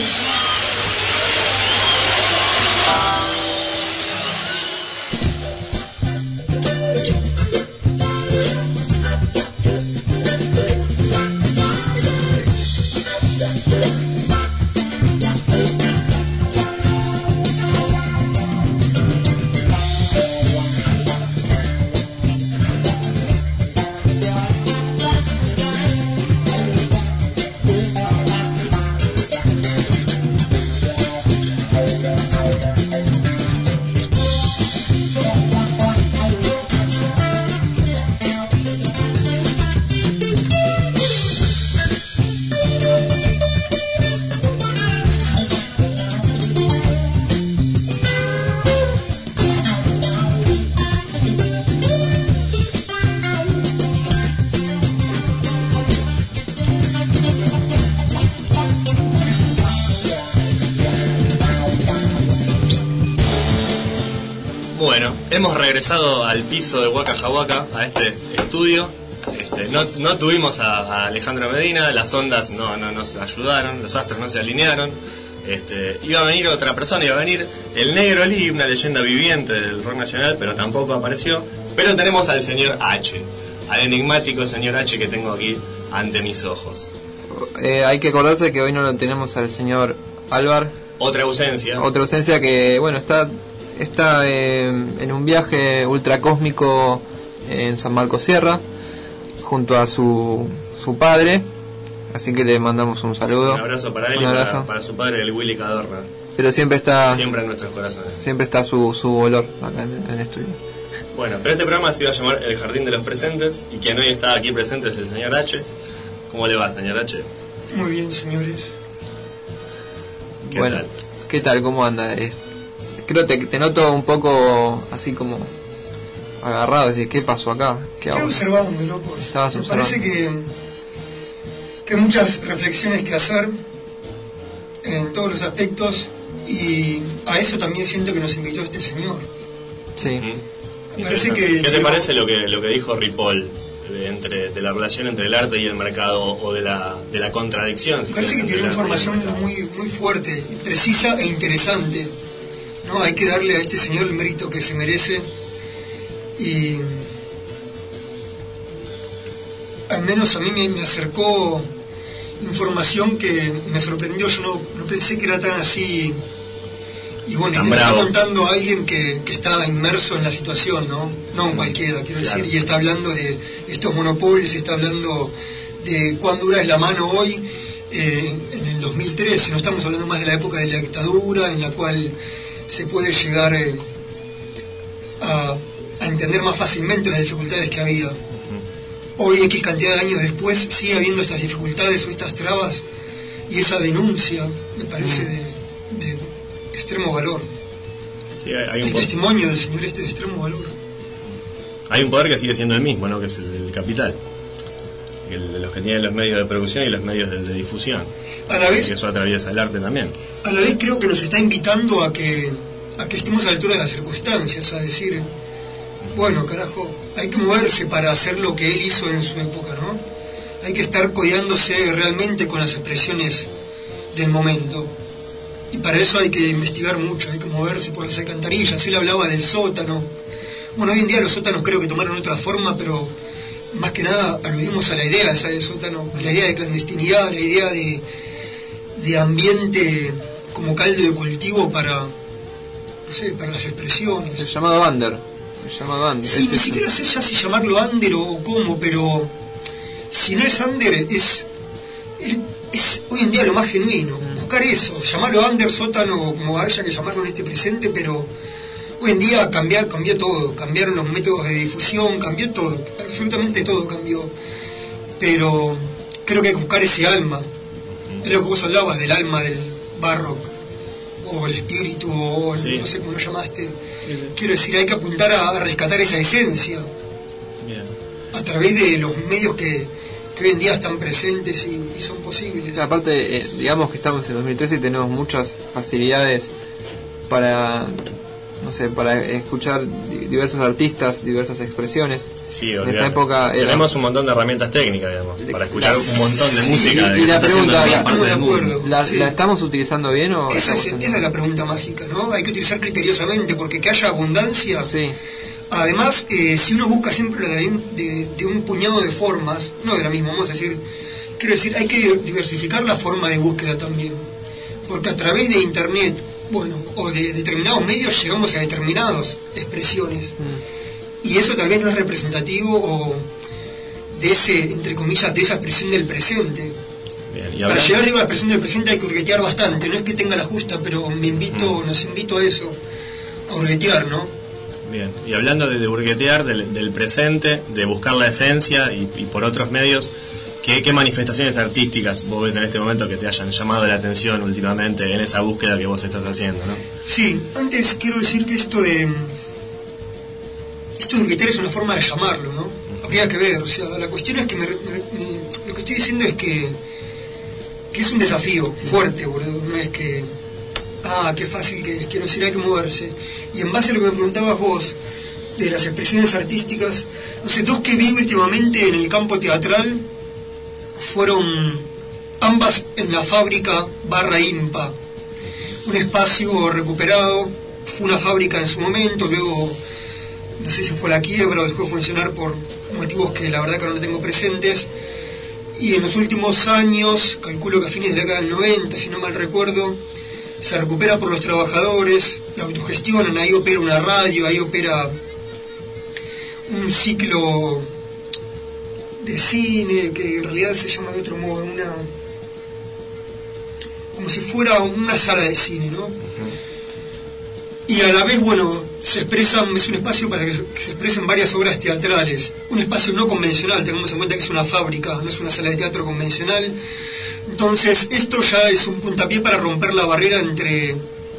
hemos regresado al piso de Waka Jawaka, a este estudio. Este, no, no tuvimos a, a Alejandro Medina, las ondas no, no nos ayudaron, los astros no se alinearon. Este, iba a venir otra persona, iba a venir el Negro Lee, una leyenda viviente del rock nacional, pero tampoco apareció. Pero tenemos al señor H, al enigmático señor H que tengo aquí ante mis ojos. Eh, hay que acordarse que hoy no lo tenemos al señor Álvar. Otra ausencia. Otra ausencia que, bueno, está está eh, en un viaje ultracósmico en San Marcos Sierra, junto a su, su padre. Así que le mandamos un saludo. Un abrazo para él un y abrazo. para, para su padre, el Willy Cadorna. Pero siempre está siempre en nuestros corazones. Siempre está su, su olor acá en, en el estudio. Bueno, pero este programa se iba a llamar El Jardín de los Presentes, y quien hoy está aquí presente es el señor H. ¿Cómo le va, señor H? Muy bien, señores. ¿Qué bueno, tal? ¿Qué tal? ¿Cómo anda? Es, creo que te, te noto un poco así como agarrado, decir, ¿qué pasó acá? ¿Qué Estoy hago? observando, loco. Estabas Me observando. parece que, que hay muchas reflexiones que hacer en todos los aspectos, y a eso también siento que nos invitó este señor. Sí. Me parece que... ¿Qué te digo, parece lo que lo que dijo Ripoll de, entre, de la relación entre el arte y el mercado, o de la, de la contradicción? Si Me parece que querés, tiene entre el arte y el información mercado? muy, muy fuerte, precisa e interesante. ¿No? Hay que darle a este señor el mérito que se merece, y al menos a mí me, me acercó información que me sorprendió. Yo no, no pensé que era tan así, y bueno, Tan que lo está bravo. contando alguien que, que está inmerso en la situación, no no cualquiera, quiero Claro. decir, y está hablando de estos monopolios, está hablando de cuán dura es la mano hoy, eh, en el dos mil trece. No estamos hablando más de la época de la dictadura, en la cual se puede llegar eh, a, a entender más fácilmente las dificultades que había. Hoy, X cantidad de años después, sigue habiendo estas dificultades o estas trabas, y esa denuncia me parece de, de extremo valor. Sí, hay, hay un El po- testimonio del señor este de extremo valor. hay un poder que sigue siendo el mismo, ¿no? Que es el del capital, el de los que tienen los medios de producción y los medios de, de difusión. A la vez, Que eso atraviesa el arte también. a la vez creo que nos está invitando a que, a que estemos a la altura de las circunstancias, a decir, bueno, carajo, hay que moverse para hacer lo que él hizo en su época, ¿no? Hay que estar codeándose realmente con las expresiones del momento. Y para eso hay que investigar mucho, hay que moverse por las alcantarillas. Él hablaba del sótano. Bueno, hoy en día los sótanos creo que tomaron otra forma, pero más que nada aludimos a la idea esa del sótano, a la idea de clandestinidad, a la idea de, de ambiente como caldo de cultivo para, no sé, para las expresiones. El llamado under. El llamado under. Sí, es ni eso. siquiera sé ya si llamarlo under o cómo, pero si no es under, es, es, es hoy en día lo más genuino. Buscar eso, llamarlo under, sótano, como haya que llamarlo en este presente, pero hoy en día cambiar, cambió todo. Cambiaron los métodos de difusión, cambió todo, absolutamente todo cambió. Pero creo que hay que buscar ese alma. Es lo que vos hablabas del alma del barrock, o el espíritu, o el- Sí. no sé cómo lo llamaste. Quiero decir, hay que apuntar a, a rescatar esa esencia Bien. a través de los medios que, que hoy en día están presentes y, y son posibles. Aparte, eh, digamos que estamos en dos mil trece y tenemos muchas facilidades para, no sé, para escuchar di- diversos artistas, diversas expresiones. Sí, en olvidate. esa época era- tenemos un montón de herramientas técnicas, digamos, para escuchar la- un montón de sí, música. y que la está haciendo pregunta, en la- todas partes del mundo. ¿La, Sí. la estamos utilizando bien o Esa es, estamos esa es la pregunta mágica, ¿no? Hay que utilizar criteriosamente, porque que haya abundancia. Sí, Además, eh, si uno busca siempre lo de, de, de un puñado de formas, no de la misma, vamos a decir, quiero decir, hay que diversificar la forma de búsqueda también, porque a través de internet, bueno, o de determinados medios llegamos a determinadas expresiones, y eso tal vez no es representativo o de ese, entre comillas, de esa expresión del presente. Bien, y Para hablando- llegar digo, a la expresión del presente hay que hurguetear bastante, no es que tenga la justa, pero me invito, nos invito a eso, a hurguetear, ¿no? Bien, y hablando de, de burguetear, del, del presente, de buscar la esencia y, y por otros medios, ¿qué, ¿qué manifestaciones artísticas vos ves en este momento que te hayan llamado la atención últimamente en esa búsqueda que vos estás haciendo, ¿no? Sí, antes quiero decir que esto de esto de hurguetear es una forma de llamarlo, ¿no? Habría que ver, o sea, la cuestión es que me, me- me- lo que estoy diciendo es que que es un desafío fuerte, boludo, no es que Ah, qué fácil que es, quiero decir, hay que moverse. Y en base a lo que me preguntabas vos, de las expresiones artísticas, no sé, dos que vi últimamente en el campo teatral fueron ambas en la fábrica barra IMPA, un espacio recuperado, fue una fábrica en su momento, luego no sé si fue la quiebra o dejó de funcionar por motivos que la verdad que no tengo presentes, y en los últimos años, calculo que a fines de la década del noventa, si no mal recuerdo, se recupera por los trabajadores, la autogestionan, ahí opera una radio, ahí opera un ciclo de cine que en realidad se llama de otro modo, una como si fuera una sala de cine, ¿no? Y a la vez, bueno, se expresan, es un espacio para que se expresen varias obras teatrales, un espacio no convencional, tengamos en cuenta que es una fábrica, no es una sala de teatro convencional. Entonces esto ya es un puntapié para romper la barrera entre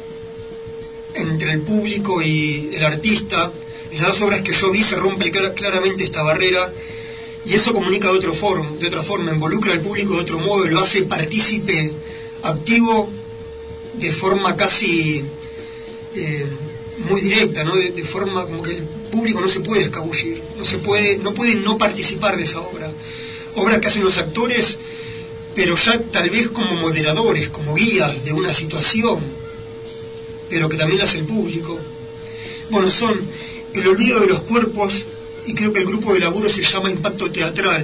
entre el público y el artista. En las dos obras que yo vi se rompe claramente esta barrera, y eso comunica de otra forma, de otra forma, involucra al público de otro modo, lo hace partícipe activo de forma casi eh, muy directa, ¿no? De, de forma como que el público no se puede escabullir, no se puede, no puede no participar de esa obra. Obras que hacen los actores, pero ya tal vez como moderadores, como guías de una situación, pero que también hace el público. Bueno, son El olvido de los cuerpos, y creo que el grupo de laburo se llama Impacto Teatral,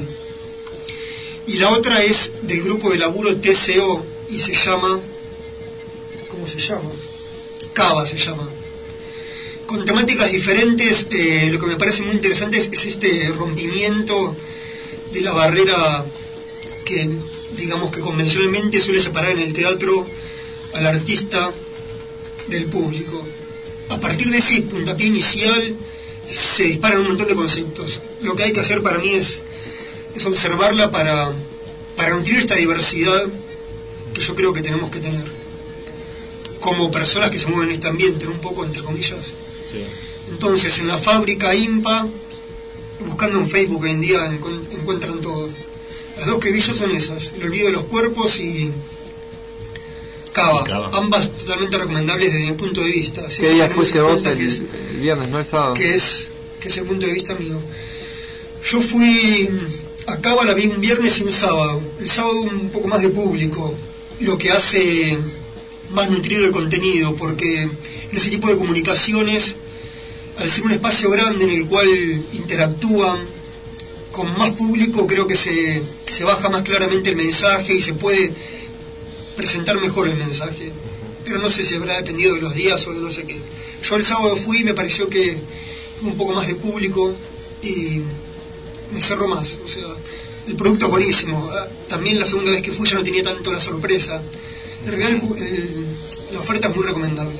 y la otra es del grupo de laburo T C O y se llama, ¿cómo se llama? Cava se llama, con temáticas diferentes. Eh, lo que me parece muy interesante es, es este rompimiento de la barrera que, digamos, que convencionalmente suele separar en el teatro al artista del público. A partir de ese puntapié inicial se disparan un montón de conceptos. Lo que hay que hacer para mí es, es observarla para, para nutrir esta diversidad que yo creo que tenemos que tener como personas que se mueven en este ambiente, un poco entre comillas. Sí. Entonces, en la fábrica IMPA, buscando en Facebook hoy en día encu- encuentran todo. Las dos que vi yo son esas, El olvido de los cuerpos y Cava, Cava. ambas totalmente recomendables desde mi punto de vista. ¿Qué Siempre día tenemos fuiste en vos? cuenta El, que es, el viernes, no el sábado. que es que es el punto de vista mío. Yo fui a Cava, la vi un viernes y un sábado. El sábado un poco más de público, lo que hace más nutrido el contenido, porque en ese tipo de comunicaciones, al ser un espacio grande en el cual interactúan con más público, creo que se, se baja más claramente el mensaje y se puede presentar mejor el mensaje. Pero no sé si habrá dependido de los días o de no sé qué. Yo el sábado fui y me pareció que un poco más de público y me cerró más. O sea, el producto es buenísimo. También la segunda vez que fui ya no tenía tanto la sorpresa. En realidad el, el, la oferta es muy recomendable.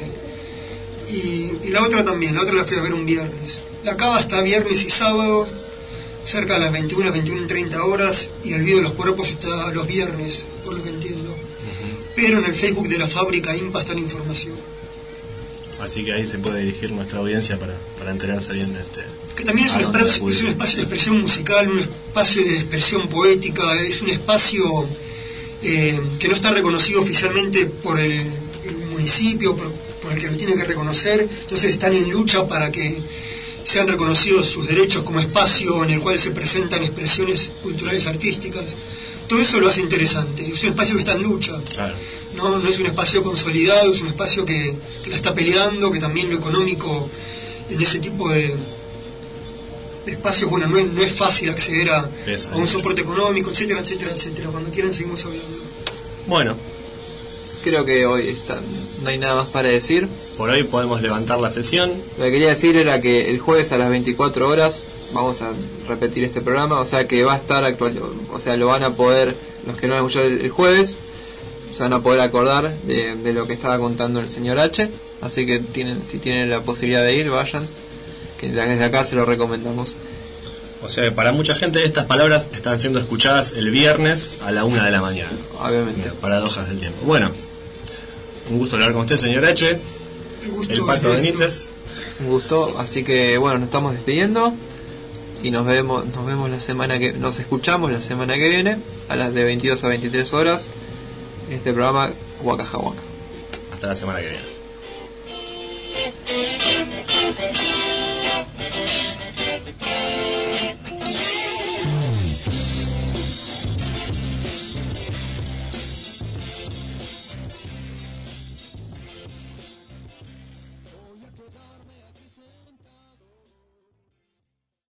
Y, y la otra también, la otra la fui a ver un viernes. La Cava está viernes y sábado, cerca de las veintiuna, veintiuna, treinta horas, y El olvido de los cuerpos está los viernes, por lo que entiendo. Uh-huh. Pero en el Facebook de la fábrica IMPA está la información. Así que ahí se puede dirigir nuestra audiencia para, para enterarse bien de este... Que también es un, espacio, es un espacio de expresión musical, un espacio de expresión poética, es un espacio eh, que no está reconocido oficialmente por el, el municipio, por, por el que lo tiene que reconocer. Entonces están en lucha para que sean reconocidos sus derechos como espacio en el cual se presentan expresiones culturales artísticas. Todo eso lo hace interesante. Es un espacio que está en lucha. Claro. No, no es un espacio consolidado, es un espacio que, que la está peleando, que también lo económico en ese tipo de, de espacios, bueno, no es, no es fácil acceder a, a un soporte económico, etcétera, etcétera, etcétera. Cuando quieran seguimos hablando. Bueno, creo que hoy está, no hay nada más para decir. Por hoy podemos levantar la sesión. Lo que quería decir era que el jueves a las veinticuatro horas vamos a repetir este programa, o sea que va a estar actual, o sea, lo van a poder, los que no han escuchado el, el jueves, se van a poder acordar de, de lo que estaba contando el señor H, así que tienen, si tienen la posibilidad de ir, vayan, que desde acá se lo recomendamos. O sea, para mucha gente estas palabras están siendo escuchadas el viernes a la una de la mañana. Obviamente. Paradojas del tiempo. Bueno, un gusto hablar con usted, señor H. El, gusto el Pato Benítez. Un gusto, así que bueno, nos estamos despidiendo y nos vemos, nos vemos la semana que, nos escuchamos la semana que viene a las de veintidós a veintitrés horas en este programa Waka Jawaka. Hasta la semana que viene.